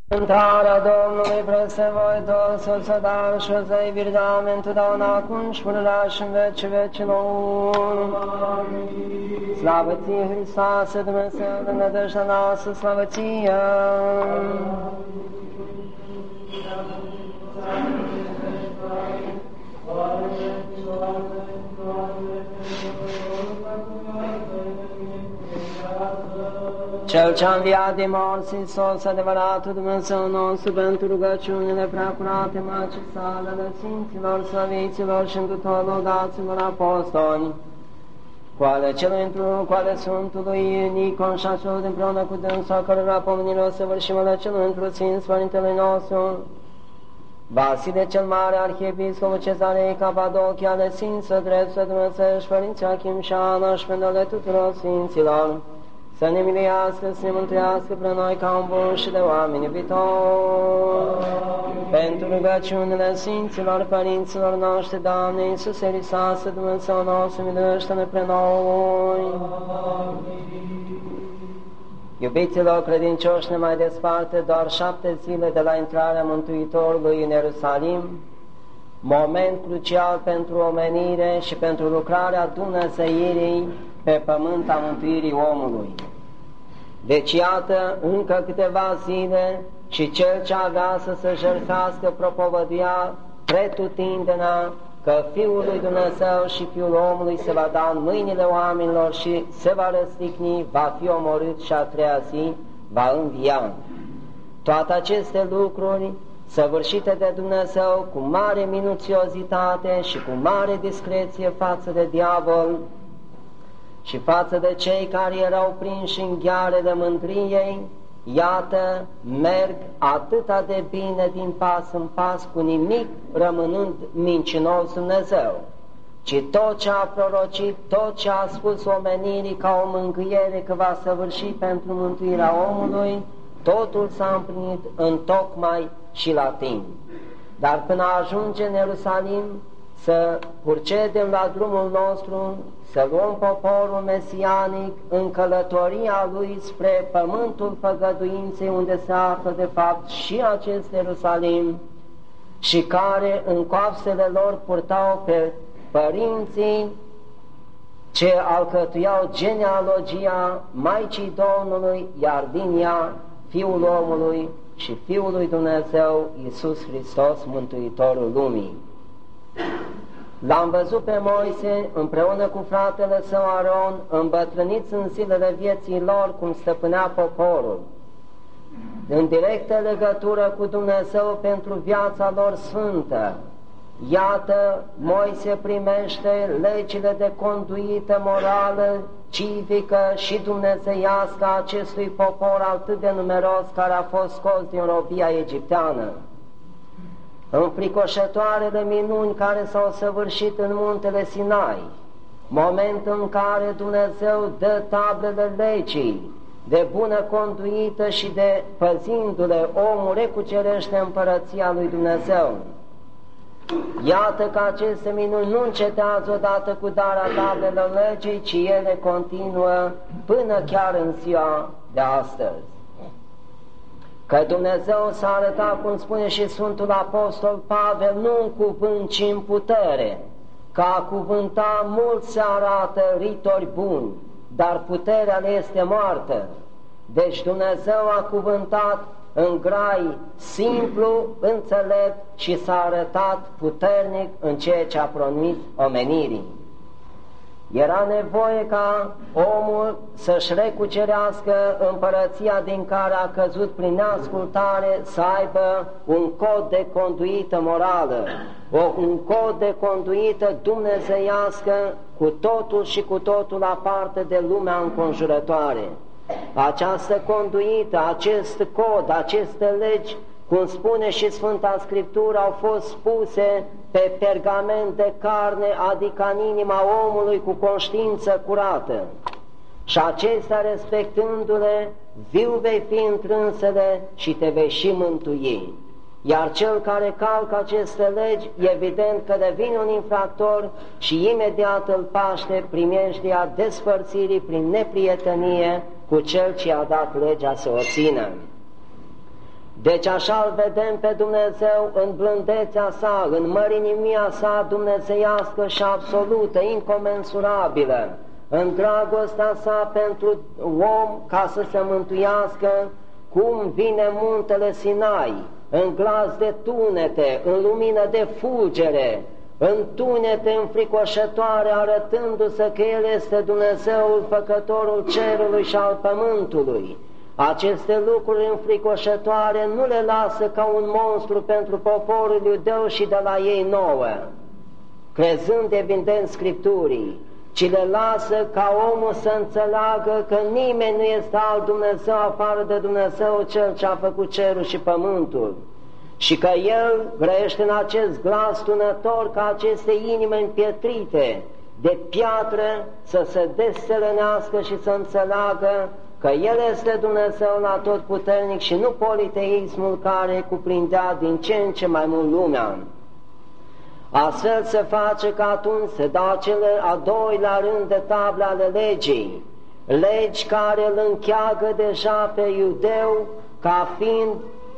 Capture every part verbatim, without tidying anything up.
Cântarea Domnului presevoitor, să dau și o să-i virdame întotdeauna acum și pururea și în veci vecilor. Slavă ție, Hristoase, Dumnezeu, de nădejdea noastră, slavă ție! Cel ce-a înviat din morți, Iisus, adevăratul Dumnezeu nostru, pentru rugăciunile preacurate, Maicii sale, ale Sfinților, Slăviților și întrutor lăudaților apostoli, cu ale celui într-unul, cu ale Sfântului Nicon și acelui împreună cu dânsul, a cărora pomenirea o săvârșim ale celui într-un Sfinț, Părintele nostru, Vasile cel Mare, Arhiepiscopul Cezarei Capadochia, ale Sfință, Dreptul Dumnezeu și Părinții Achim și Ana și pentru tuturor Sfinților, să ne miliască, să ne mântuiască pre noi ca un bun și de oameni iubitori. Pentru rugăciunile Sfinților Părinților noștri, Doamne Iisuse Hristoase, Dumnezeu nostru, miluiește-ne pre noi. Iubiților credincioși, ne mai desparte doar șapte zile de la intrarea Mântuitorului în Ierusalim, moment crucial pentru omenire și pentru lucrarea dumnezeirii pe pământ a mântuirii omului. Deci iată, încă câteva zile și cel ce avea să se jertfească propovăduia pretutindenea că Fiul lui Dumnezeu și Fiul omului se va da în mâinile oamenilor și se va răstigni, va fi omorât și a treia zi va învia. Toate aceste lucruri săvârșite de Dumnezeu cu mare minuțiozitate și cu mare discreție față de diavol și față de cei care erau prinși în ghearele mândriei, iată, merg atâta de bine din pas în pas, cu nimic rămânând mincinos Dumnezeu, ci tot ce a prorocit, tot ce a spus omenirii ca o mângâiere că va săvârși pentru mântuirea omului, totul s-a împlinit în tocmai și la timp. Dar până ajunge în Ierusalim, să procedem la drumul nostru, să luăm poporul mesianic în călătoria lui spre pământul făgăduinței, unde se află de fapt și acest Ierusalim, și care în coapsele lor purtau pe părinții ce alcătuiau genealogia Maicii Domnului, iar din ea Fiul omului și Fiul lui Dumnezeu, Iisus Hristos, Mântuitorul lumii. L-am văzut pe Moise împreună cu fratele său Aron, îmbătrâniți în zilele vieții lor, cum stăpânea poporul, în directă legătură cu Dumnezeu pentru viața lor sfântă. Iată, Moise primește legile de conduită morală, civică și dumnezeiască a acestui popor atât de numeros care a fost scos din robia egipteană. Înfricoșătoarele minuni care s-au săvârșit în muntele Sinai, moment în care Dumnezeu dă tablele legii de bună conduită și de păzindu-le, omul recucerește împărăția lui Dumnezeu. Iată că aceste minuni nu încetează odată cu darea tablelor legii, ci ele continuă până chiar în ziua de astăzi. Că Dumnezeu s-a arătat, cum spune și Sfântul Apostol Pavel, nu în cuvânt, ci în putere, că a cuvânta mult se arată ritori buni, dar puterea le este moartă. Deci Dumnezeu a cuvântat în grai simplu, înțelept și s-a arătat puternic în ceea ce a promis omenirii. Era nevoie ca omul să-și recucerească împărăția din care a căzut prin neascultare, să aibă un cod de conduită morală, un cod de conduită dumnezeiască, cu totul și cu totul aparte de lumea înconjurătoare. Această conduită, acest cod, aceste legi, cum spune și Sfânta Scriptură, au fost spuse pe pergament de carne, adică în inima omului cu conștiință curată. Și acestea, respectându-le, viu vei fi întrânsele și te vei și mântui. Iar cel care calcă aceste legi, evident că devine un infractor și imediat îl paște primejdia despărțirii prin neprietenie cu cel ce a dat legea să o țină. Deci așa-L vedem pe Dumnezeu în blândețea sa, în mărinimia sa dumnezeiască și absolută, incomensurabilă, în dragostea sa pentru om ca să se mântuiască, cum vine muntele Sinai, în glas de tunete, în lumină de fulgere, în tunete înfricoșătoare, arătându-se că El este Dumnezeul, Făcătorul cerului și al pământului. Aceste lucruri înfricoșătoare nu le lasă ca un monstru pentru poporul iudeu și de la ei nouă, crezând evident Scripturii, ci le lasă ca omul să înțeleagă că nimeni nu este alt Dumnezeu afară de Dumnezeu Cel ce a făcut cerul și pământul, și că El grăiește în acest glas tunător ca aceste inime împietrite de piatră să se desțelenească și să înțeleagă că El este Dumnezeul atotputernic și nu politeismul care cuprindea din ce în ce mai mult lumea. Astfel se face că atunci se dă acele a doilea rând de table ale legii, legi care îl încheagă deja pe iudeu ca fiind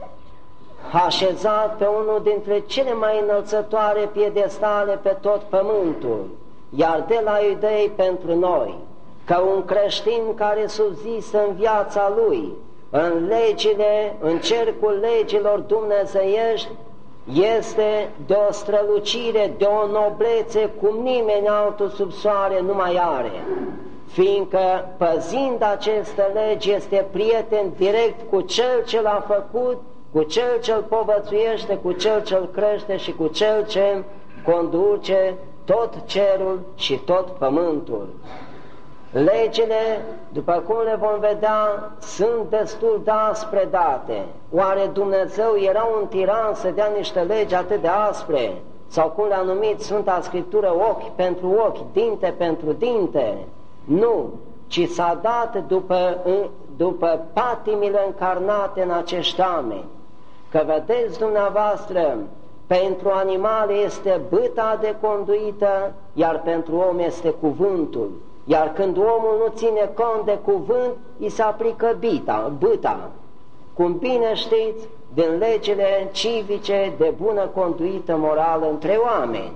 așezat pe unul dintre cele mai înălțătoare piedestale pe tot pământul, iar de la iudei pentru noi, că un creștin care subzistă în viața lui, în legile, în cercul legilor dumnezeiești, este de o strălucire, de o noblețe cum nimeni altul sub soare nu mai are, fiindcă păzind aceste legi este prieten direct cu Cel ce l-a făcut, cu Cel ce-l povățuiește, cu Cel ce-l crește și cu Cel ce conduce tot cerul și tot pământul. Legile, după cum le vom vedea, sunt destul de aspre date. Oare Dumnezeu era un tiran să dea niște legi atât de aspre? Sau cum le-a numit Sfânta Scriptură, ochi pentru ochi, dinte pentru dinte? Nu, ci s-a dat după, după patimile încarnate în acești oameni. Că vedeți dumneavoastră, pentru animale este bâta de conduită, iar pentru om este cuvântul. Iar când omul nu ține cont de cuvânt, îi se aplică bita, bâta. Cum bine știți, din legile civice de bună conduită morală între oameni.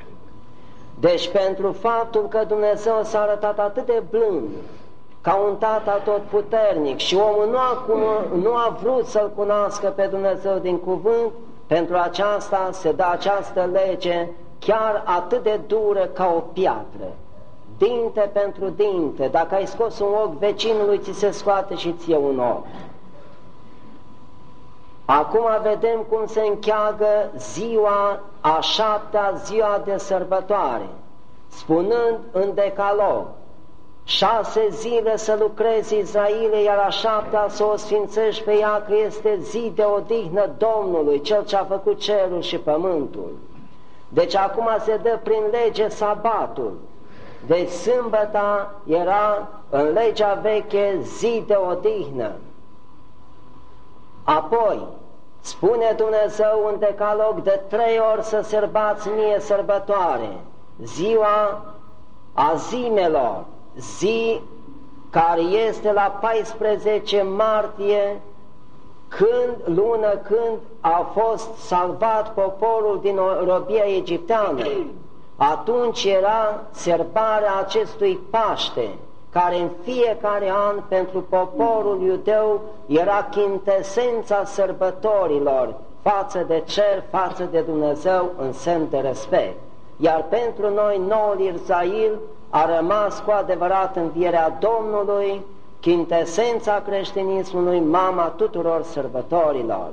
Deci pentru faptul că Dumnezeu s-a arătat atât de blând, ca un tată atotputernic, și omul nu a, nu a vrut să-L cunoască pe Dumnezeu din cuvânt, pentru aceasta se dă această lege chiar atât de dură ca o piatră. Dinte pentru dinte, dacă ai scos un ochi vecinului, ți se scoate și ție un ochi. Acum vedem cum se încheagă ziua a șaptea, ziua de sărbătoare, spunând în Decalog: șase zile să lucrezi Israile, iar a șaptea să o sfințești pe ea, că este zi de odihnă Domnului, Cel ce a făcut cerul și pământul. Deci acum se dă prin lege sabatul. Deci sâmbăta era în legea veche zi de odihnă. Apoi spune Dumnezeu în Decalog de trei ori să sărbați mie sărbătoare: ziua azimelor, zi care este la paisprezece martie, când, lună când a fost salvat poporul din robia egipteană. Atunci era sărbarea acestui Paște, care în fiecare an pentru poporul iudeu era chintesența sărbătorilor față de cer, față de Dumnezeu, în semn de respect. Iar pentru noi, noul Israel, a rămas cu adevărat învierea Domnului, chintesența creștinismului, mama tuturor sărbătorilor.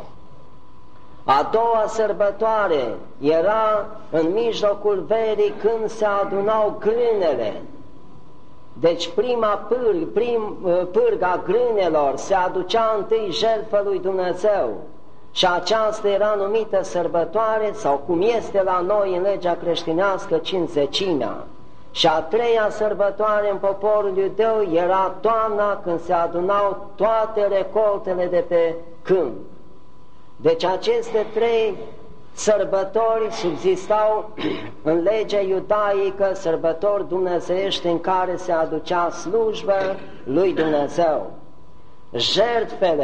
A doua sărbătoare era în mijlocul verii, când se adunau grânele. Deci prima pârg, prim, pârga grânelor se aducea întâi jertfă lui Dumnezeu, și aceasta era numită sărbătoare, sau cum este la noi în legea creștinească, cincizecimea. Și a treia sărbătoare în poporul iudeu era toamna, când se adunau toate recoltele de pe câmp. Deci aceste trei sărbători subzistau în legea iudaică, sărbători dumnezeiești în care se aducea slujbă lui Dumnezeu. Jertfele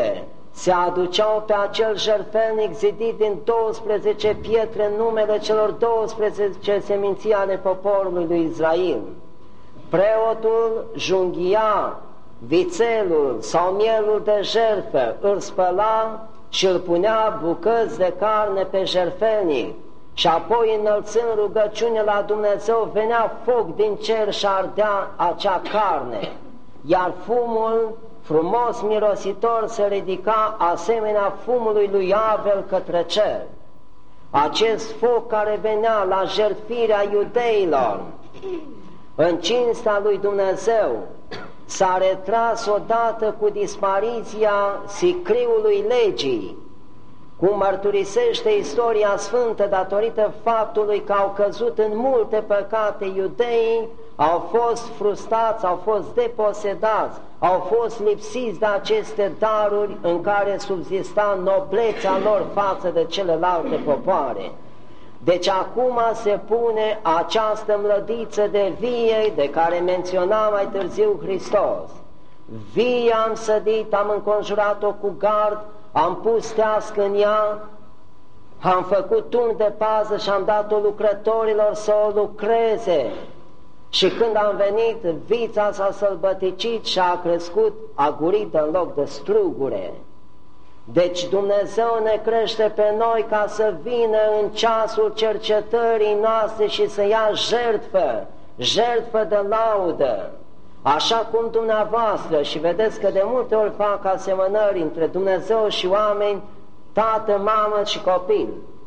se aduceau pe acel jertfelnic zidit din douăsprezece pietre numele celor douăsprezece seminții ale poporului lui Israel. Preotul junghia vițelul sau mielul de jertfă, îl spăla și îl punea bucăți de carne pe jertfelnic și apoi, înălțând rugăciune la Dumnezeu, venea foc din cer și ardea acea carne, iar fumul frumos mirositor se ridica asemenea fumului lui Avel către cer. Acest foc care venea la jertfirea iudeilor în cinstea lui Dumnezeu s-a retras odată cu dispariția sicriului legii, cum mărturisește istoria sfântă, datorită faptului că au căzut în multe păcate iudeii, au fost frustrați, au fost deposedați, au fost lipsiți de aceste daruri în care subzista noblețea lor față de celelalte popoare. Deci acum se pune această mlădiță de vie de care menționa mai târziu Hristos. Vie am sădit, am înconjurat-o cu gard, am pus tească în ea, am făcut tun de pază și am dat-o lucrătorilor să o lucreze. Și când am venit, vița s-a sălbăticit și a crescut agurită în loc de strugure. Deci Dumnezeu ne crește pe noi ca să vină în ceasul cercetării noastre și să ia jertfă, jertfă de laudă. Așa cum dumneavoastră, și vedeți că de multe ori fac asemănări între Dumnezeu și oameni, tată, mamă și copil.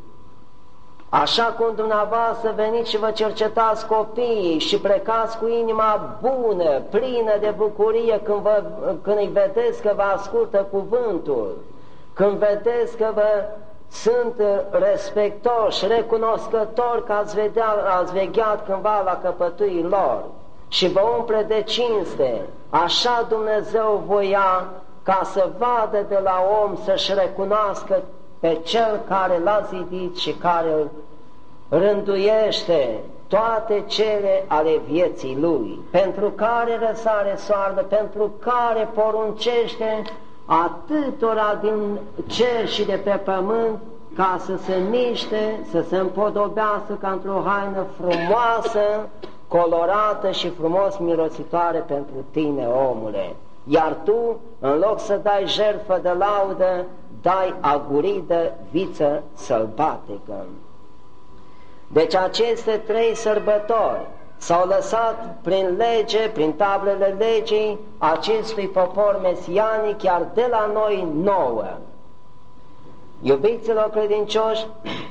Așa cum dumneavoastră veniți și vă cercetați copiii și plecați cu inima bună, plină de bucurie când, vă, când îi vedeți că vă ascultă cuvântul, când vedeți că vă sunt respectoși, recunoscători că ați, vedea, ați vegheat cândva la căpătuii lor și vă umple de cinste, așa Dumnezeu voia ca să vadă de la om să-și recunoască pe Cel care l-a zidit și care îl rânduiește toate cele ale vieții Lui, pentru care răsare soară, pentru care poruncește atâtora din cer și de pe pământ ca să se miște, să se împodobească ca într-o haină frumoasă, colorată și frumos mirositoare pentru tine, omule. Iar tu, în loc să dai jertfă de laudă, dai aguridă viță sălbatică. Deci aceste trei sărbători s-au lăsat prin lege, prin tablele legii acestui popor mesianic, chiar de la noi nouă. Iubiților credincioși,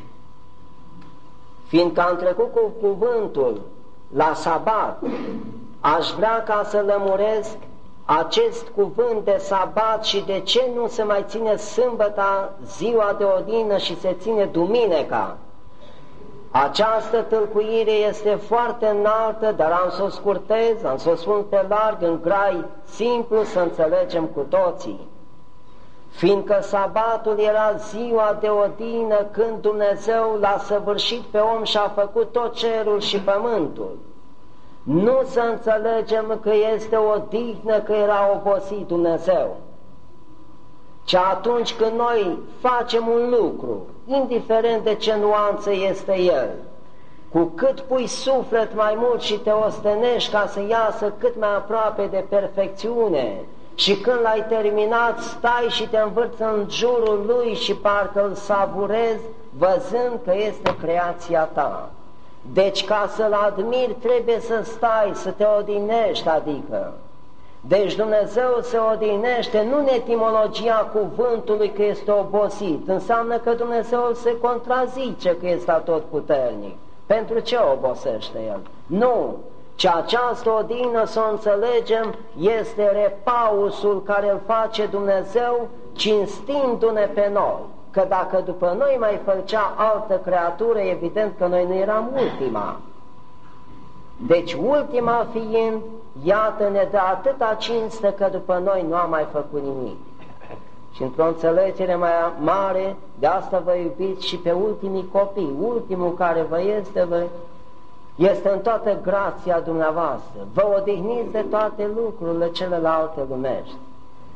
fiindcă am trecut cu cuvântul la sabat, aș vrea ca să lămuresc acest cuvânt de sabat și de ce nu se mai ține sâmbăta, ziua de odină, și se ține duminica. Această tâlcuire este foarte înaltă, dar am să o scurtez, am să o spun pe larg, în grai simplu, să înțelegem cu toții. Fiindcă sabatul era ziua de odină când Dumnezeu l-a săvârșit pe om și a făcut tot cerul și pământul. Nu să înțelegem că este o odihnă, că era obosit Dumnezeu, ci atunci când noi facem un lucru, indiferent de ce nuanță este el, cu cât pui suflet mai mult și te ostenești ca să iasă cât mai aproape de perfecțiune, și când l-ai terminat, stai și te învârți în jurul lui și parcă îl savurezi, văzând că este creația ta. Deci ca să-l admiri trebuie să stai, să te odinești, adică. Deci Dumnezeu se odinește, nu în etimologia cuvântului că este obosit, înseamnă că Dumnezeu se contrazice că este atotputernic. Pentru ce obosește El? Nu, ci această odină, să o înțelegem, este repausul care îl face Dumnezeu cinstindu-ne pe noi. Că dacă după noi mai făcea altă creatură, evident că noi nu eram ultima. Deci ultima fiind, iată-ne de atâta cinste că după noi nu am mai făcut nimic. Și într-o înțelegere mai mare, de asta vă iubiți și pe ultimii copii. Ultimul care vă este, vă este în toată grația dumneavoastră. Vă odihniți de toate lucrurile celelalte lumești.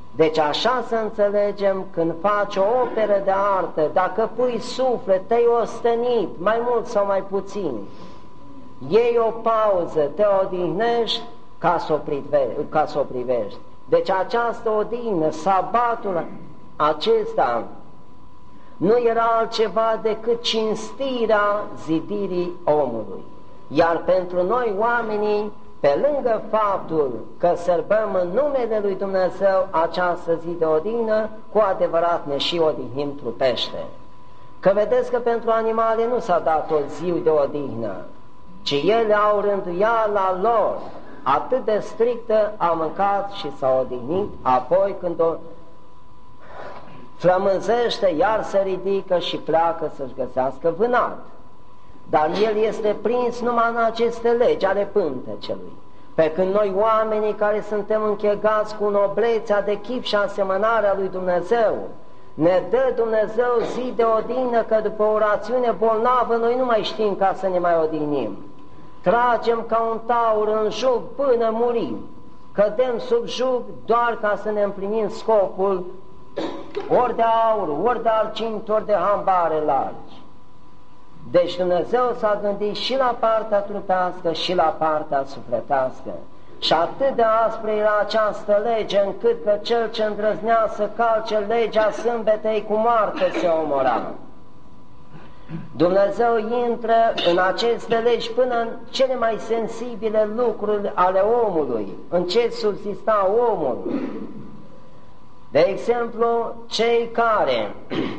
Deci așa să înțelegem când faci o operă de artă, dacă pui suflet, te-ai ostenit, mai mult sau mai puțin, iei o pauză, te odihnești ca să o, prive, ca să o privești. Deci această odihnă, sabatul acesta, nu era altceva decât cinstirea zidirii omului. Iar pentru noi oamenii, pe lângă faptul că sărbăm în numele lui Dumnezeu această zi de odihnă, cu adevărat ne și odihnim trupește. Că vedeți că pentru animale nu s-a dat o zi de odihnă, ci ele au rânduiala lor atât de strictă, a mâncat și s-a odihnit, apoi când o flămânzește, iar se ridică și pleacă să-și găsească vânat. Dar el este prins numai în aceste legi ale pântecelui. Pe când noi oamenii care suntem închegați cu noblețea de chip și asemănarea lui Dumnezeu, ne dă Dumnezeu zi de odihnă, că după o rațiune bolnavă noi nu mai știm ca să ne mai odihnim. Tragem ca un taur în jug până murim, cădem sub jug doar ca să ne împlinim scopul ori de aur, ori de argint, ori de hambare largi. Deci Dumnezeu s-a gândit și la partea trupească și la partea sufletească. Și atât de aspră era această lege, încât că cel ce îndrăznea să calce legea sâmbetei cu moarte se omora. Dumnezeu intră în aceste legi până în cele mai sensibile lucruri ale omului, în ce subsista omul. De exemplu, cei care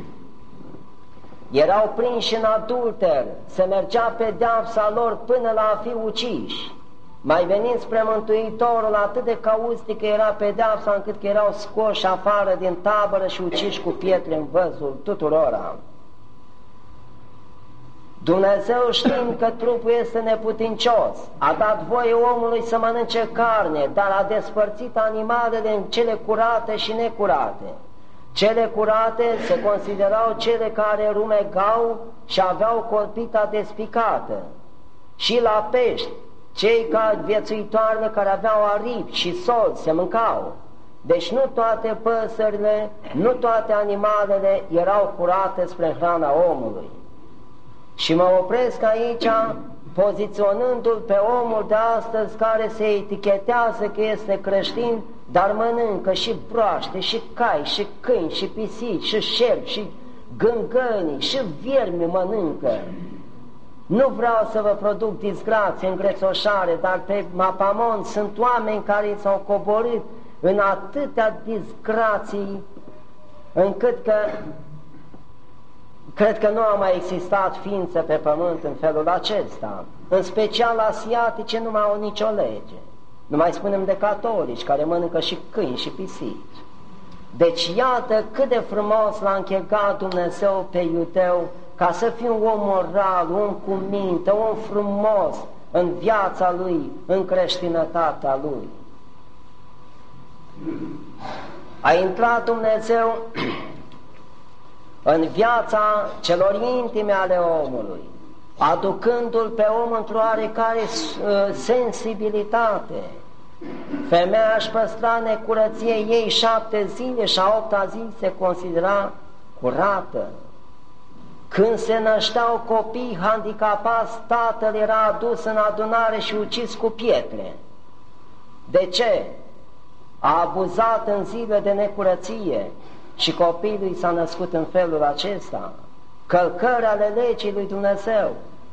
erau prinși în adulter, se mergea pedeapsa lor până la a fi uciși. Mai venind spre Mântuitorul, atât de caustică era pedeapsa, încât că erau scoși afară din tabără și uciși cu pietre în văzul tuturora. Dumnezeu, știind că trupul este neputincios, a dat voie omului să mănânce carne, dar a despărțit animalele în cele curate și necurate. Cele curate se considerau cele care rumegau și aveau colpita despicată. Și la pești, cei ca viețuitoarele care aveau aripi și sol se mâncau. Deci nu toate păsările, nu toate animalele erau curate spre hrana omului. Și mă opresc aici, poziționându-l pe omul de astăzi care se etichetează că este creștin, dar mănâncă și broaște, și cai, și câini, și pisici, și șerpi, și gângănii, și viermi mănâncă. Nu vreau să vă produc disgrație, îngrețoșare, dar pe Mapamon sunt oameni care s-au coborât în atâtea disgrații, încât că cred că nu a mai existat ființă pe pământ în felul acesta. În special asiatice nu mai au nicio lege. Nu mai spunem de catolici care mănâncă și câini și pisici. Deci iată cât de frumos l-a închegat Dumnezeu pe iudeu ca să fie un om moral, un om cu minte, un om frumos în viața lui, în creștinătatea lui. A intrat Dumnezeu în viața celor intime ale omului, aducându-l pe om într-o oarecare sensibilitate. Femeia își păstra necurăție ei șapte zile și a opta zi se considera curată. Când se nășteau copii handicapați, tatăl era adus în adunare și ucis cu pietre. De ce? A abuzat în zile de necurăție și copilul s-a născut în felul acesta. Călcări ale legii lui Dumnezeu.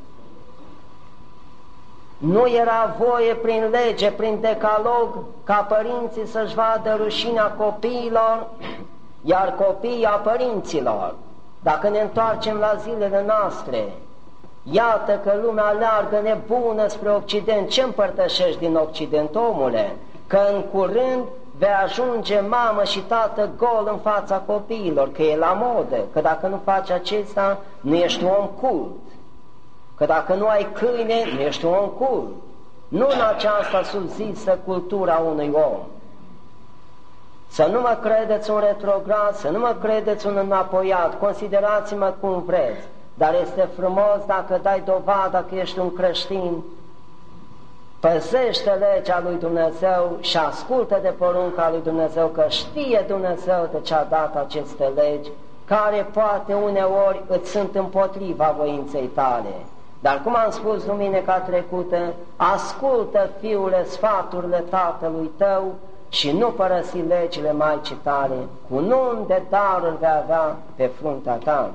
Nu era voie prin lege, prin decalog, ca părinții să-și vadă rușinea copiilor, iar copiii a părinților. Dacă ne întoarcem la zilele noastre, iată că lumea aleargă nebună spre Occident. Ce împărtășești din Occident, omule? Că în curând vei ajunge mamă și tată gol în fața copiilor, că e la modă, că dacă nu faci acesta, nu ești un om cult, că dacă nu ai câine, nu ești un om cult. Nu în aceasta subzisă cultura unui om. Să nu mă credeți un retrograd, să nu mă credeți un înapoiat, considerați-mă cum vreți, dar este frumos dacă dai dovada că ești un creștin păzește legea lui Dumnezeu și ascultă de porunca lui Dumnezeu, că știe Dumnezeu de ce a dat aceste legi, care poate uneori îți sunt împotriva voinței tale. Dar cum am spus duminica trecută, ascultă, fiule, sfaturile tatălui tău și nu părăsi legile Maicii tale, cu nun de daruri vei avea pe fruntea ta.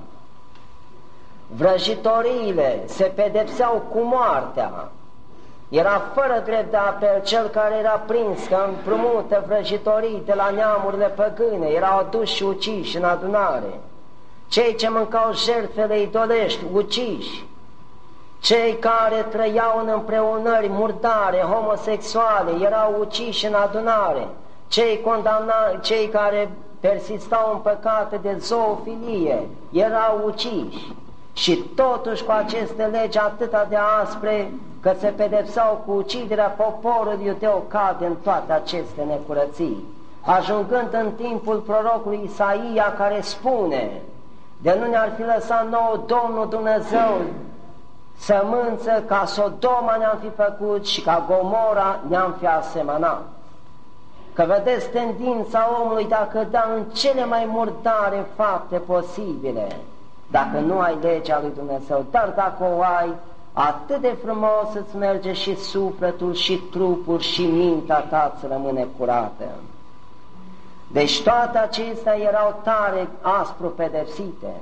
Vrăjitoriile se pedepseau cu moartea. Era fără drept de apel cel care era prins că împrumută vrăjitorii de la neamurile păgâne, erau aduși și uciși în adunare. Cei ce mâncau jertfele idolești, uciși. Cei care trăiau în împreunări murdare, homosexuale, erau uciși în adunare. Cei, condamna, cei care persistau în păcate de zoofilie, erau uciși. Și totuși cu aceste legi atâta de aspre, că se pedepsau cu uciderea, poporul iudeu cade în toate aceste necurății, ajungând în timpul prorocului Isaia, care spune: de nu ne-ar fi lăsat nouă Domnul Dumnezeu sămânță, ca Sodoma ne-am fi făcut și ca Gomora ne-am fi asemănat. Că vedeți tendința omului de a cădea în cele mai murdare fapte posibile, dacă nu ai legea lui Dumnezeu. Dar dacă o ai, atât de frumos îți merge și sufletul, și trupul, și mintea ta îți rămâne curată. Deci toate acestea erau tare aspru pedepsite.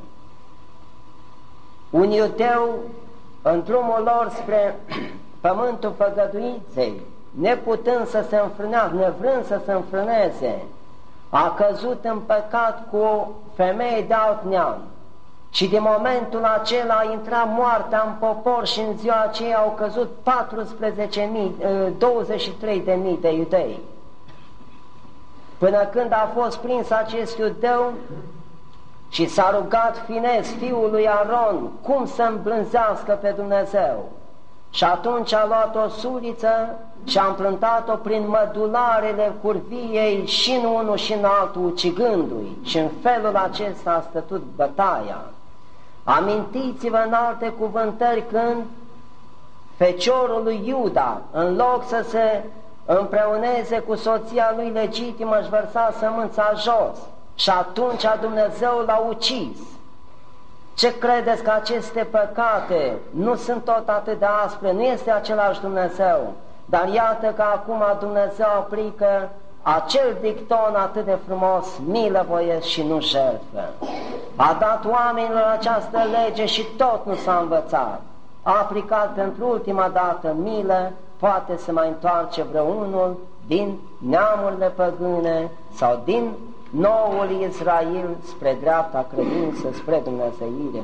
Un iudeu, în drumul lor spre pământul făgăduinței, neputând să se înfrânească, nevrând să se înfrâneze, a căzut în păcat cu o femeie de alt neam. Și din momentul acela a intrat moartea în popor și în ziua aceea au căzut douăzeci și trei de mii de iudei. Până când a fost prins acest iudeu și s-a rugat Finez, fiul lui Aron, cum să îmblânzească pe Dumnezeu. Și atunci a luat o suliță și a împlântat-o prin mădularele curviei și în unul și în altul, ucigându-i. Și în felul acesta a stătut bătaia. Amintiți-vă în alte cuvântări când feciorul lui Iuda, în loc să se împreuneze cu soția lui legitimă, își vărsa sămânța jos și atunci Dumnezeu l-a ucis. Ce credeți că aceste păcate nu sunt tot atât de aspre? Nu este același Dumnezeu, dar iată că acum Dumnezeu aplică acel dicton atât de frumos: milă voiesc și nu jertfă. A dat oamenilor această lege și tot nu s-a învățat. A aplicat pentru ultima dată milă, poate să mai întoarce vreunul din neamurile păgâne sau din noul Israel spre dreapta credință, spre dumnezeire.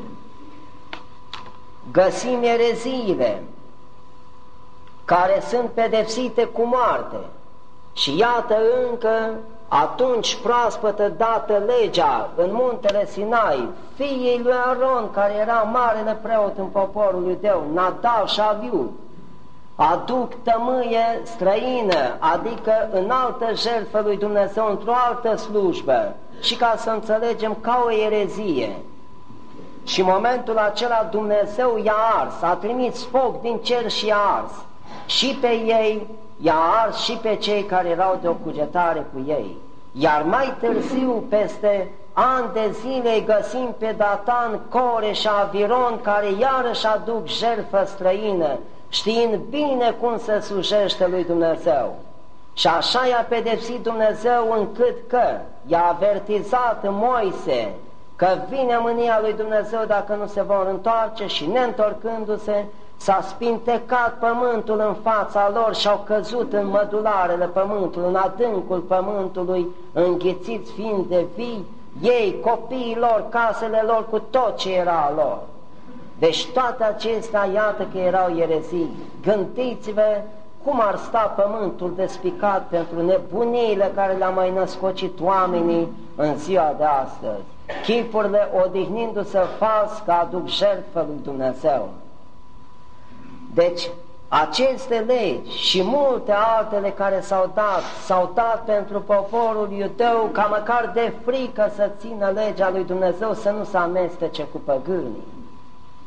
Găsim ereziile care sunt pedepsite cu moarte. Și iată încă atunci proaspătă dată legea în muntele Sinai, fiii lui Aron, care era marele preot în poporul iudeu, Nadab și Abiu, aduc tămâie străină, adică în altă jertfă lui Dumnezeu, într-o altă slujbă, și ca să înțelegem, ca o erezie. Și în momentul acela Dumnezeu i-a ars, a trimis foc din cer și i-a ars. Și pe ei i-a ars și pe cei care erau de o cugetare cu ei. Iar mai târziu, peste ani de zile, îi găsim pe Datan, Core și Aviron, care iarăși aduc jertfă străină, știind bine cum se slujește lui Dumnezeu. Și așa i-a pedepsit Dumnezeu, încât că i-a avertizat Moise că vine mânia lui Dumnezeu dacă nu se vor întoarce, și neîntorcându-se s-a spintecat pământul în fața lor și au căzut în mădularele pământului, în adâncul pământului, înghițiți fiind de vii, ei, copiii lor, casele lor, cu tot ce era a lor. Deci toate acestea, iată că erau erezii. Gândiți-vă cum ar sta pământul despicat pentru nebuniile care le-a mai născocit oamenii în ziua de astăzi, chipurile odihnindu-se fals că aduc jertfă lui Dumnezeu. Deci aceste legi și multe altele care s-au dat, s-au dat pentru poporul iudeu, ca măcar de frică să țină legea lui Dumnezeu, să nu se amestece cu păgânii.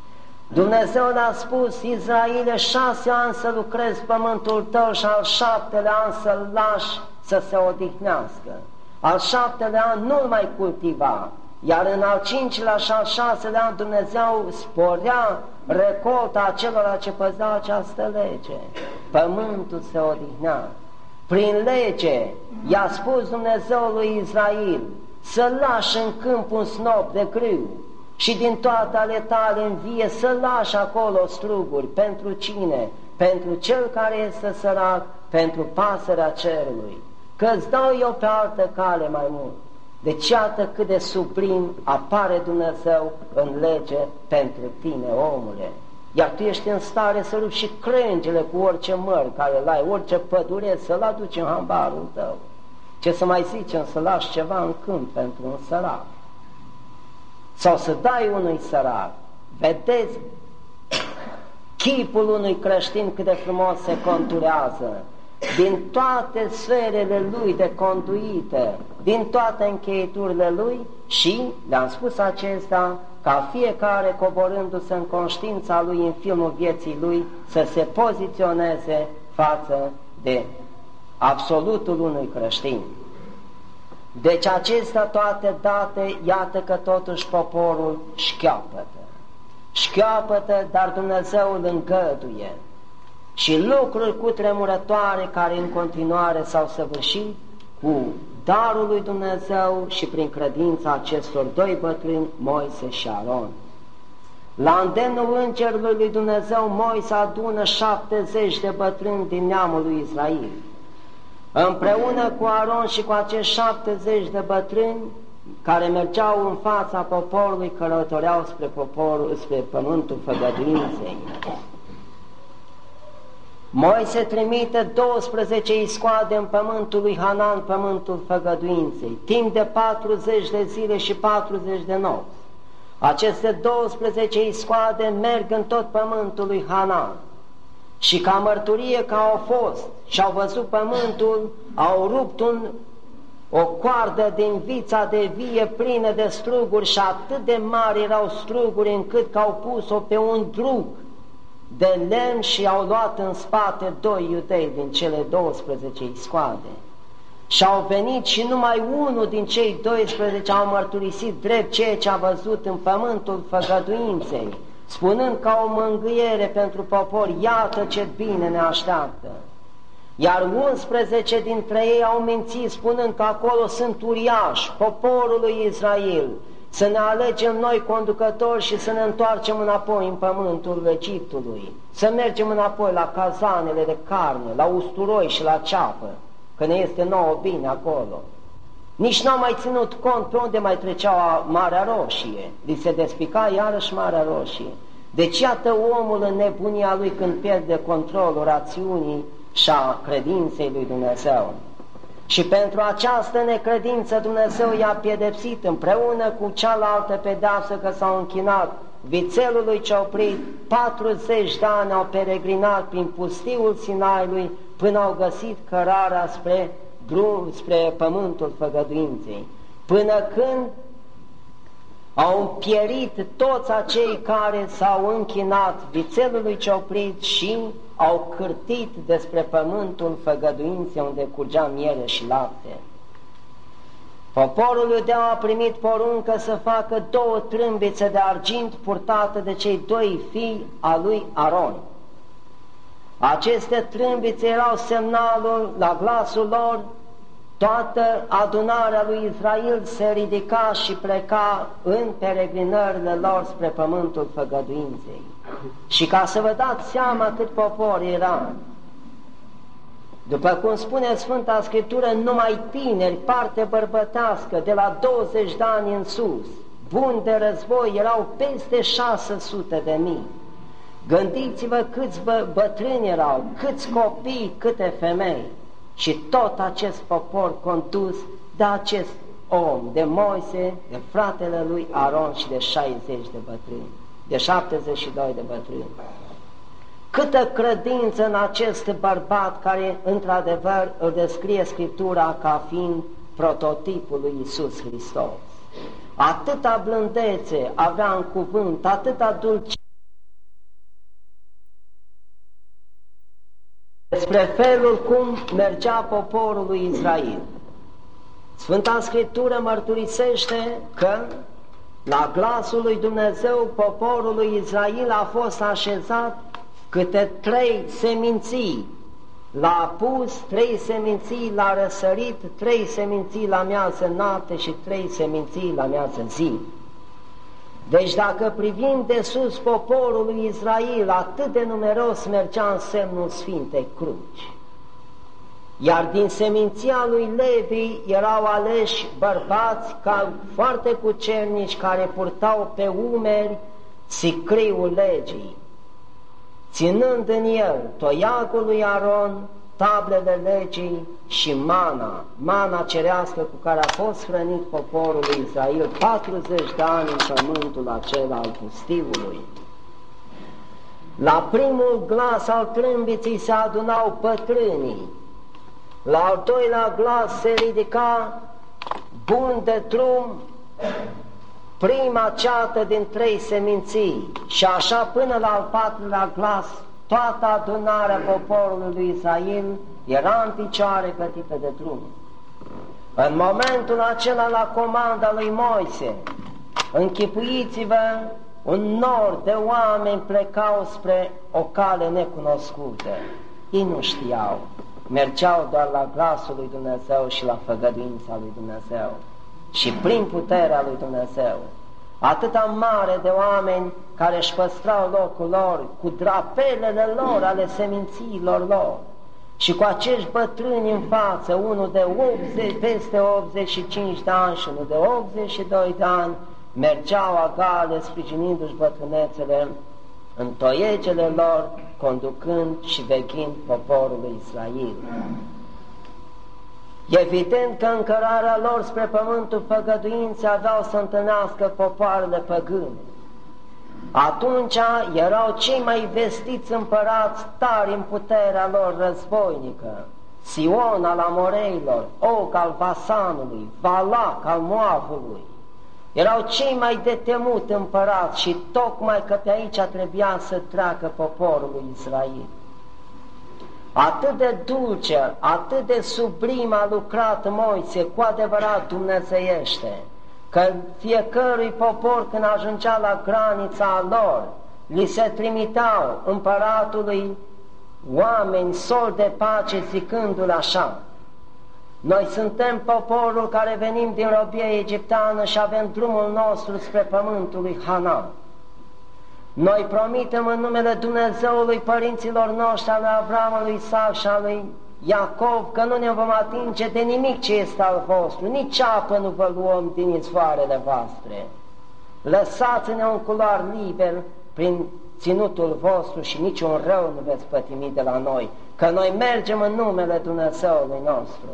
Dumnezeu le-a spus: Israile, șase ani să lucrezi pământul tău și al șaptele an să-l lași să se odihnească. Al șaptele an nu-l mai cultiva, iar în al cincilea și al șaselea an Dumnezeu sporea recolta acelora ce păzeau această lege. Pământul se odihnea. Prin lege i-a spus Dumnezeu lui Israel să lași în câmp un snop de grâu și din toate ale tale în vie să lași acolo struguri. Pentru cine? Pentru cel care este sărac, pentru pasărea cerului. Că îți dau eu pe altă cale mai mult. Deci iată cât de sublim apare Dumnezeu în lege pentru tine, omule. Iar tu ești în stare să rupi și crengile cu orice măr care l-ai, orice pădure, să-l aduci în hambarul tău. Ce să mai zicem, să lași ceva în câmp pentru un sărac. Sau să dai unui sărac. Vedeți chipul unui creștin cât de frumos se conturează. Din toate sferele lui de conduite, din toate încheieturile lui și, le-am spus acesta, ca fiecare coborându-se în conștiința lui în filmul vieții lui să se poziționeze față de absolutul unui creștin. Deci acestea toate date, iată că totuși poporul șchioapătă. Șchioapătă, dar Dumnezeu îl îngăduie. Și lucruri cutremurătoare care în continuare s-au săvârșit cu darul lui Dumnezeu și prin credința acestor doi bătrâni, Moise și Aron. La îndemnul îngerului lui Dumnezeu, Moise adună șaptezeci de bătrâni din neamul lui Israel. Împreună cu Aron și cu acești șaptezeci de bătrâni care mergeau în fața poporului, călătoreau spre, poporul, spre pământul făgăduinței. Moise trimite douăsprezece iscoade în pământul lui Hanan, pământul făgăduinței, timp de patruzeci de zile și patruzeci de nopți. Aceste douăsprezece iscoade merg în tot pământul lui Hanan și ca mărturie că au fost și au văzut pământul, au rupt un, o coardă din vița de vie plină de struguri și atât de mari erau struguri încât că au pus-o pe un drug de lemn și au luat în spate doi iudei din cele douăsprezece iscoade. Și au venit și numai unul din cei doisprezece au mărturisit drept ceea ce a văzut în pământul făgăduinței, spunând ca o mângâiere pentru popor, iată ce bine ne așteaptă. Iar unsprezece dintre ei au mințit spunând că acolo sunt uriași, poporul lui Israel, să ne alegem noi conducători și să ne întoarcem înapoi în pământul Egiptului, să mergem înapoi la cazanele de carne, la usturoi și la ceapă, că ne este nouă bine acolo. Nici n-au mai ținut cont pe unde mai treceau Marea Roșie, li se despica iarăși Marea Roșie. Deci iată omul în nebunia lui când pierde controlul rațiunii și a credinței lui Dumnezeu. Și pentru această necredință Dumnezeu i-a pedepsit împreună cu cealaltă pedeapsă că s-au închinat vițelului ce oprit, patruzeci de ani au peregrinat prin pustiul Sinaiului până au găsit cărarea spre drum, spre pământul făgăduinței, până când au pierit toți acei care s-au închinat vițelului ce oprit și au cârtit despre pământul făgăduinței unde curgea miere și lapte. Poporul iudeu a primit poruncă să facă două trâmbițe de argint purtate de cei doi fii a lui Aron. Aceste trâmbițe erau semnalul, la glasul lor, toată adunarea lui Israel se ridica și pleca în peregrinările lor spre pământul făgăduinței. Și ca să vă dați seama cât popor era, după cum spune Sfânta Scriptură, numai tineri, parte bărbătească, de la douăzeci de ani în sus, buni de război, erau peste șase sute de mii. Gândiți-vă câți bă bătrâni erau, câți copii, câte femei. Și tot acest popor condus de acest om, de Moise, de fratele lui Aron și de șaizeci de bătrâni, de șaptezeci și doi de bătrâni. Câtă credință în acest bărbat care, într-adevăr, îl descrie Scriptura ca fiind prototipul lui Iisus Hristos. Atâta blândețe avea în cuvânt, atâta dulce despre felul cum mergea poporul lui Israel. Sfânta Scriptură mărturisește că la glasul lui Dumnezeu poporul lui Israel a fost așezat câte trei seminții. L-a pus, trei seminții l-a răsărit, trei seminții la miază noapte și trei seminții la miază zi. Deci dacă privim de sus poporul lui Israel, atât de numeros mergea în semnul Sfintei Cruci. Iar din seminția lui Levi erau aleși bărbați ca foarte cucernici care purtau pe umeri sicriul legii, ținând în el toiagul lui Aron, tablele legii și mana, mana cerească cu care a fost hrănit poporul lui Israel patruzeci de ani în pământul acela al pustiului. La primul glas al trâmbiței se adunau bătrânii, la al doilea glas se ridica bun de drum prima ceată din trei seminții și așa până la al patrulea glas toată adunarea poporului lui Israel era în picioare gătită de drum. În momentul acela, la comanda lui Moise, închipuiți-vă, un nor de oameni plecau spre o cale necunoscută. Ei nu știau, mergeau doar la glasul lui Dumnezeu și la făgăduința lui Dumnezeu și prin puterea lui Dumnezeu. Atâta mare de oameni care își păstrau locul lor cu drapelele lor ale semințiilor lor și cu acești bătrâni în față, unul de optzeci, peste optzeci și cinci de ani și unul de optzeci și doi de ani, mergeau agale sprijinindu-și bătrânețele în toiegele lor, conducând și veghind poporul lui Israel. Evident că în cărarea lor spre pământul făgăduinței aveau să întâlnească popoarele păgâne. Atunci erau cei mai vestiți împărați tari în puterea lor războinică: Sion al Amoreilor, Og al Basanului, Valac al Moabului. Erau cei mai de temut împărați și tocmai că pe aici trebuia să treacă poporul lui Israel. Atât de dulce, atât de sublim a lucrat Moise, cu adevărat dumnezeiește, că fiecărui popor când ajungea la granița lor, li se trimiteau împăratului oameni soli de pace zicându-le așa: noi suntem poporul care venim din robie egipteană și avem drumul nostru spre pământul lui Hanan. Noi promitem în numele Dumnezeului părinților noștri, al lui Avram, al lui Isaac și al lui Iacov, că nu ne vom atinge de nimic ce este al vostru, nici apă nu vă luăm din izvoarele voastre. Lăsați-ne un culoar liber prin ținutul vostru și niciun rău nu veți pătimi de la noi, că noi mergem în numele Dumnezeului nostru.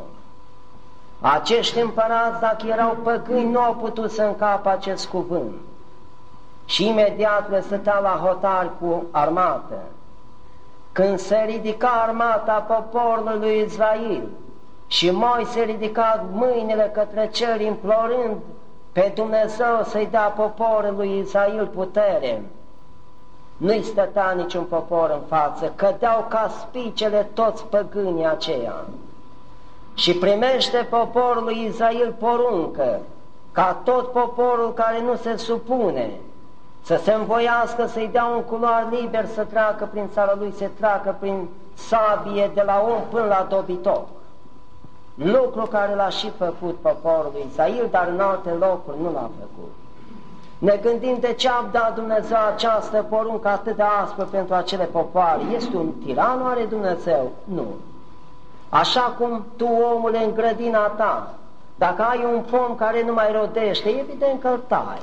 Acești împărați, dacă erau păgâni, nu au putut să încapă acest cuvânt și imediat le stătea la hotar cu armată. Când se ridica armata poporului lui Israel și Moise ridica mâinile către cer implorând pe Dumnezeu să-i dea poporului lui Israel putere, nu-i stătea niciun popor în față, cădeau ca spicele toți păgânii aceia. Și primește poporul lui Israel poruncă ca tot poporul care nu se supune să se învoiască să-i dea un culoar liber să treacă prin țara lui, să treacă prin sabie de la om până la dobitoc. Lucru care l-a și făcut poporul lui Israel, dar în alte locuri nu l-a făcut. Ne gândim de ce a dat Dumnezeu această poruncă atât de aspră pentru acele popoare. Este un tiran, oare Dumnezeu? Nu. Așa cum tu, omule, în grădina ta, dacă ai un pom care nu mai rodește, evident că îl tai.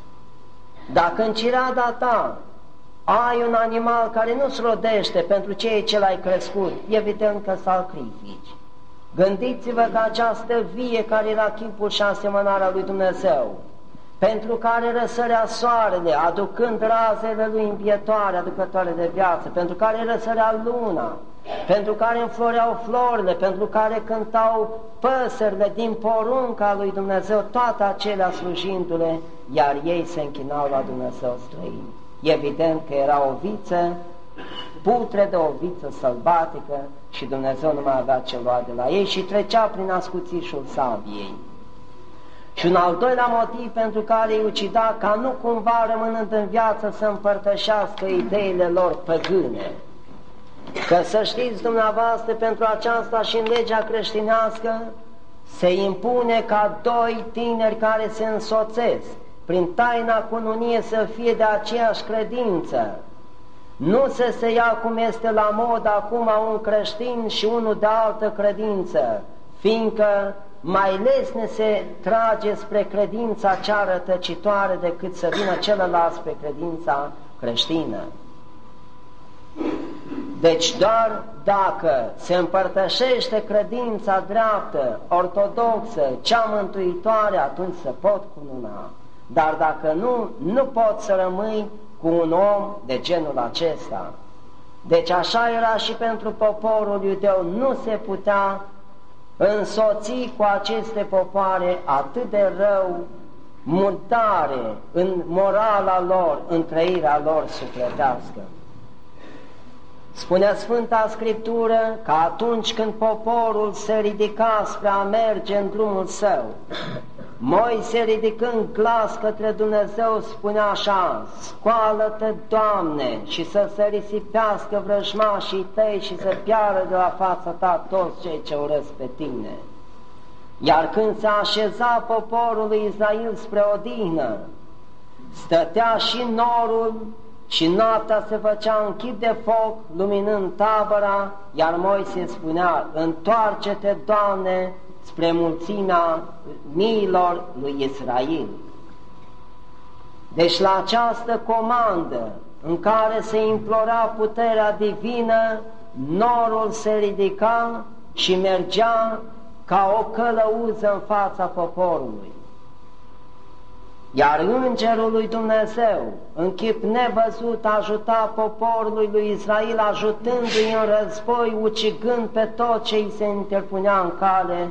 Dacă în cirada ta ai un animal care nu-ți rodește pentru ceea ce l-ai crescut, evident că sacrifici. Gândiți-vă că această vie care era chipul și asemănarea lui Dumnezeu, pentru care răsărea soarele, aducând razele lui îmbietoare, aducătoare de viață, pentru care răsărea luna, pentru care înfloreau florile, pentru care cântau păsările din porunca lui Dumnezeu, toate acelea slujindu-le, iar ei se închinau la Dumnezeu străin. Evident că era o viță putre de o viță sălbatică și Dumnezeu nu mai avea ce lua de la ei și trecea prin ascuțișul sabiei. Și un al doilea motiv pentru care îi ucida, ca nu cumva rămânând în viață să împărtășească ideile lor păgâne. Că să știți dumneavoastră, pentru aceasta și în legea creștinească se impune ca doi tineri care se însoțesc prin taina cununie să fie de aceeași credință. Nu să se ia cum este la mod acum un creștin și unul de altă credință, fiindcă mai lesne se trage spre credința cea rătăcitoare decât să vină celălalt spre credința creștină. Deci doar dacă se împărtășește credința dreaptă, ortodoxă, cea mântuitoare, atunci se pot cununa. Dar dacă nu, nu poți să rămâi cu un om de genul acesta. Deci așa era și pentru poporul iudeu, nu se putea însoți cu aceste popoare atât de rău, murdare în morala lor, în trăirea lor sufletească. Spune Sfânta Scriptură că atunci când poporul se ridica spre a merge în drumul său, Moise, ridicând glas către Dumnezeu, spunea așa: scoală-te, Doamne, și să se risipească vrăjmașii tăi și să piară de la fața ta toți cei ce urăsc pe tine. Iar când se așeza poporul lui Israel spre odihnă, stătea și norul și noaptea se făcea în chip de foc, luminând tabăra, iar Moise spunea: întoarce-te, Doamne, spre mulțimea miilor lui Israel. Deci la această comandă în care se implora puterea divină, norul se ridica și mergea ca o călăuză în fața poporului. Iar Îngerul lui Dumnezeu, în chip nevăzut, ajuta poporului lui Israel, ajutându-i în război, ucigând pe tot ce îi se interpunea în cale,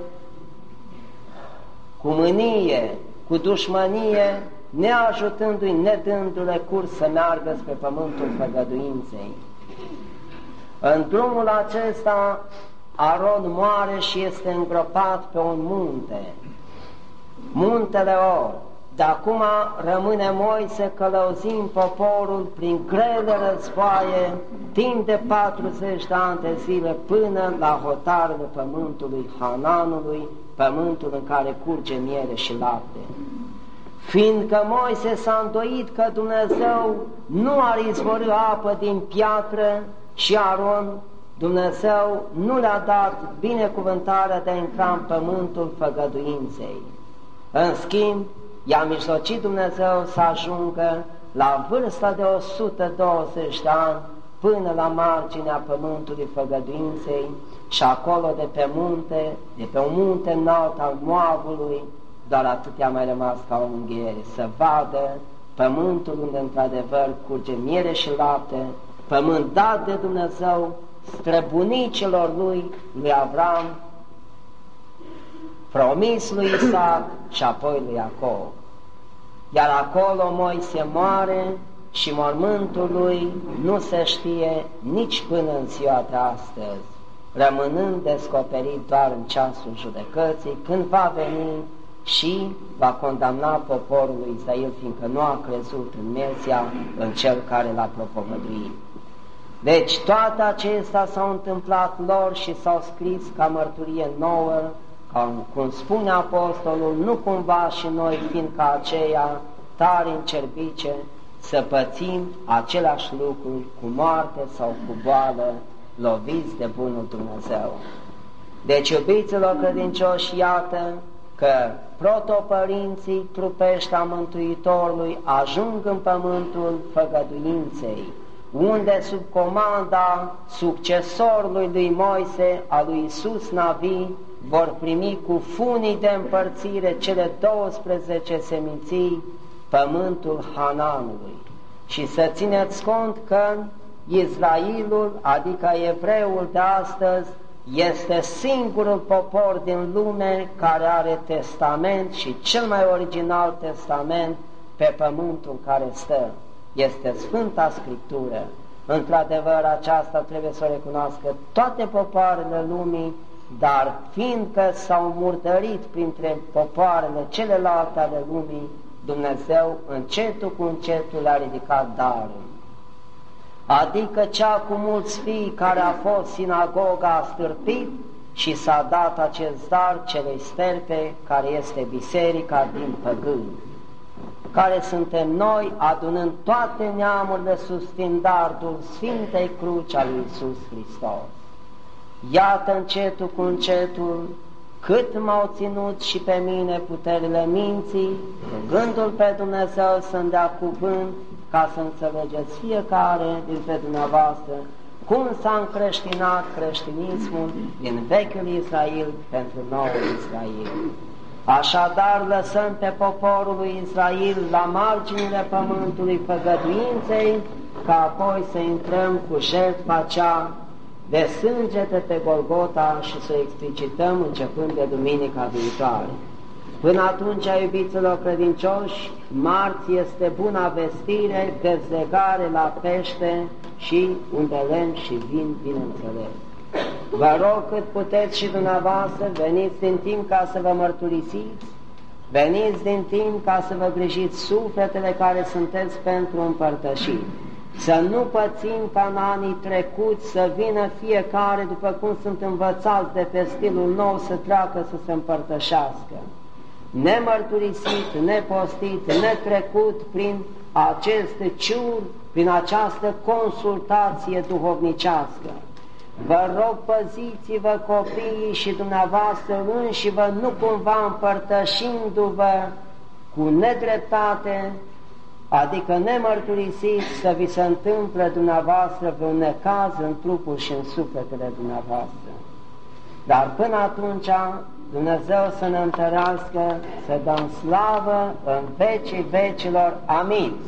cu mânie, cu dușmănie, neajutându-i, nedându-le curs să meargă spre pământul făgăduinței. În drumul acesta, Aron moare și este îngropat pe un munte, muntele Or. De acum rămâne Moise călăuzind poporul prin grele războaie, timp de patruzeci de ani de zile, până la hotarele pământului Hananului, pământul în care curge miere și lapte. Fiindcă Moise s-a îndoit că Dumnezeu nu ar izvorî apă din piatră și Aron, Dumnezeu nu le-a dat binecuvântarea de a intra în pământul făgăduinței. În schimb, i-a mijlocit Dumnezeu să ajungă la vârsta de o sută douăzeci de ani până la marginea pământului făgăduinței și acolo de pe munte, de pe un munte înalt al Moabului, doar atât i-a mai rămas ca o unghiere, să vadă pământul unde într-adevăr curge miere și lapte, pământ dat de Dumnezeu străbunicilor lui, lui Avram, promis lui Isaac și apoi lui Iacov. Iar acolo Moise moare și mormântul lui nu se știe nici până în ziua de astăzi, rămânând descoperit doar în ceasul judecății, când va veni și va condamna poporul lui Israel, fiindcă nu a crezut în Mesia, în cel care l-a propovăduit. Deci toate acestea s-au întâmplat lor și s-au scris ca mărturie nouă, ca, cum spune apostolul, nu cumva și noi, fiindcă aceia tari în cerbice, să pățim aceleași lucruri cu moarte sau cu boală, loviți de bunul Dumnezeu. Deci, iubiților credincioși, iată că protopărinții trupești a Mântuitorului ajung în pământul făgăduinței, unde sub comanda succesorului lui Moise, a lui Iisus Navi, vor primi cu funii de împărțire cele douăsprezece seminții, pământul Hananului. Și să țineți cont că Israelul, adică evreul de astăzi, este singurul popor din lume care are testament și cel mai original testament pe pământul în care stă. Este Sfânta Scriptură. Într-adevăr, aceasta trebuie să o recunoască toate popoarele lumii, dar fiindcă s-au murdărit printre popoarele celelalte ale lumii, Dumnezeu încetul cu încetul le-a ridicat darul. Adică cea cu mulți fii care a fost sinagoga a stârpit și s-a dat acest dar celei sterpe care este biserica din păgâni, care suntem noi, adunând toate neamurile sub standardul Sfintei Cruci a lui Iisus Hristos. Iată încetul cu încetul cât m-au ținut și pe mine puterile minții, rugându-L pe Dumnezeu să-mi dea cuvânt, ca să înțelegeți fiecare dintre dumneavoastră cum s-a încreștinat creștinismul din vechiul Israel pentru noul Israel. Așadar lăsăm pe poporul lui Israel la marginile pământului făgăduinței, ca apoi să intrăm cu jertfa cea de sânge de pe Golgota și să o explicităm începând de duminica viitoare. Până atunci, iubiților credincioși, marți este buna vestire, dezlegare la pește și unde lemn și vin, bineînțeles. Vă rog cât puteți și dumneavoastră, veniți din timp ca să vă mărturisiți, veniți din timp ca să vă grijiți sufletele care sunteți pentru împărtășiri. Să nu pățim ca în anii trecuți, să vină fiecare, după cum sunt învățați de pe stilul nou, să treacă să se împărtășească. Nemărturisit, nepostit, netrecut prin acest ciur, prin această consultație duhovnicească. Vă rog, păziți-vă copiii și dumneavoastră înși-vă, nu cumva împărtășindu-vă cu nedreptate, adică nemărturisiți, să vi se întâmplă dumneavoastră vreun necaz în trupul și în sufletele dumneavoastră. Dar până atunci, Dumnezeu să ne întărească, să dăm slavă în vecii vecilor. Amin.